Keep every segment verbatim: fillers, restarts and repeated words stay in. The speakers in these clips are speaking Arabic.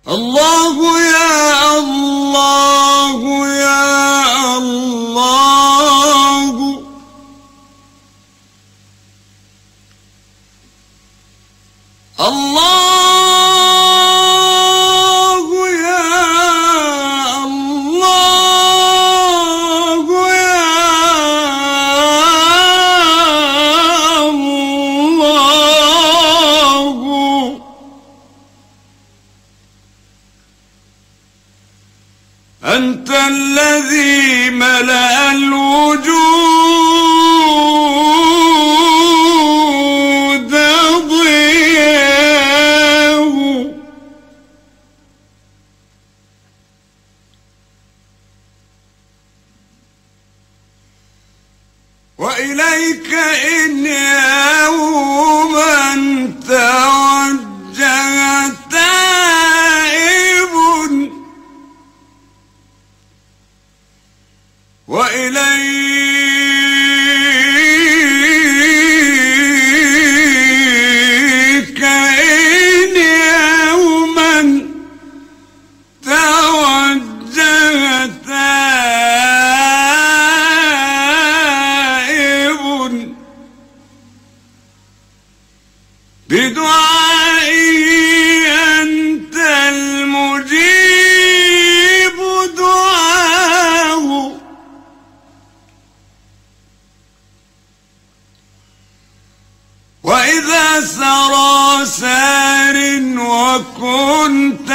الله يا الله يا الله، الله أنت الذي ملأ الوجود ضياءه، وإليك إن يوما توجه تائب، وإليك إن يوما توجه تائب، بدعائه أنت المجيب دعاه، وإذا سرى سار وكنت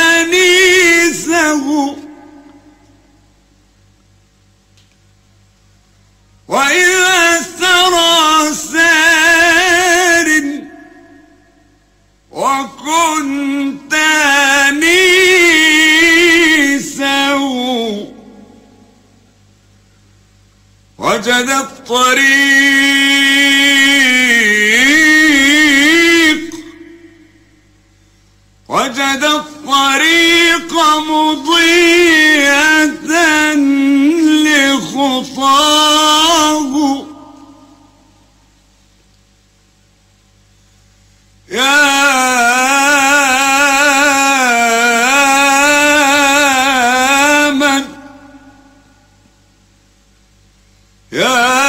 أنيسه، وإذا سرى سار وكنت أنيسه، وجد الطريق وجد الطريق مضيئة لخطاه، يا من يا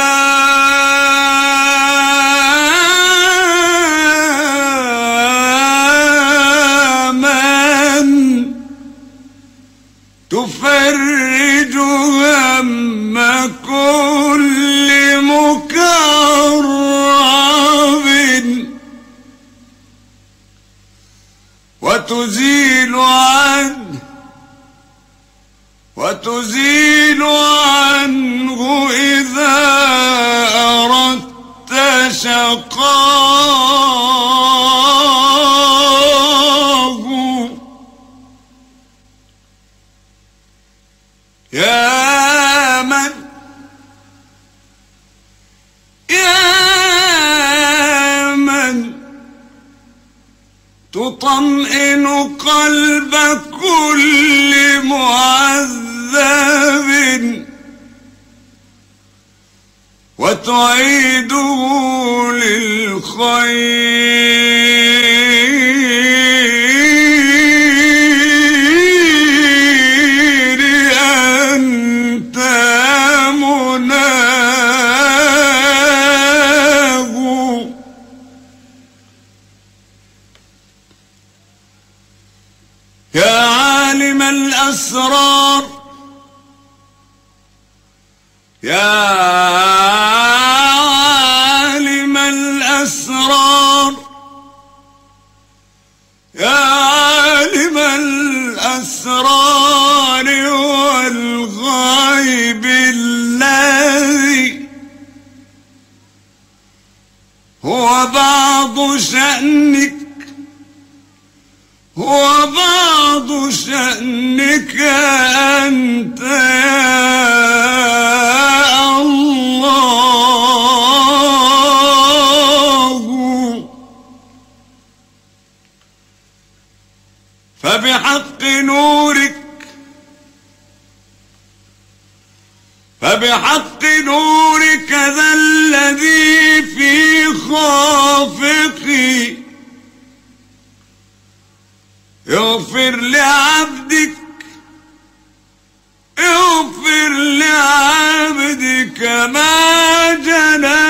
تفرج هم كل مكرب، وتزيل عنه وتزيل عنه إذا أردت شقاه، يا من يا من تطمئن قلب كل معذب، وتعيده للخير، أنت مناه، يا عالم الأسرار، يا عالم الأسرار، يا عالم الأسرار والغيب الذي هو بعض شأنك هو بعض شأنك أنت يا الله، فبحق نورك فبحق نورك ذا الذي في خافقي، اغفر لعبدك اغفر لعبدك ما جنى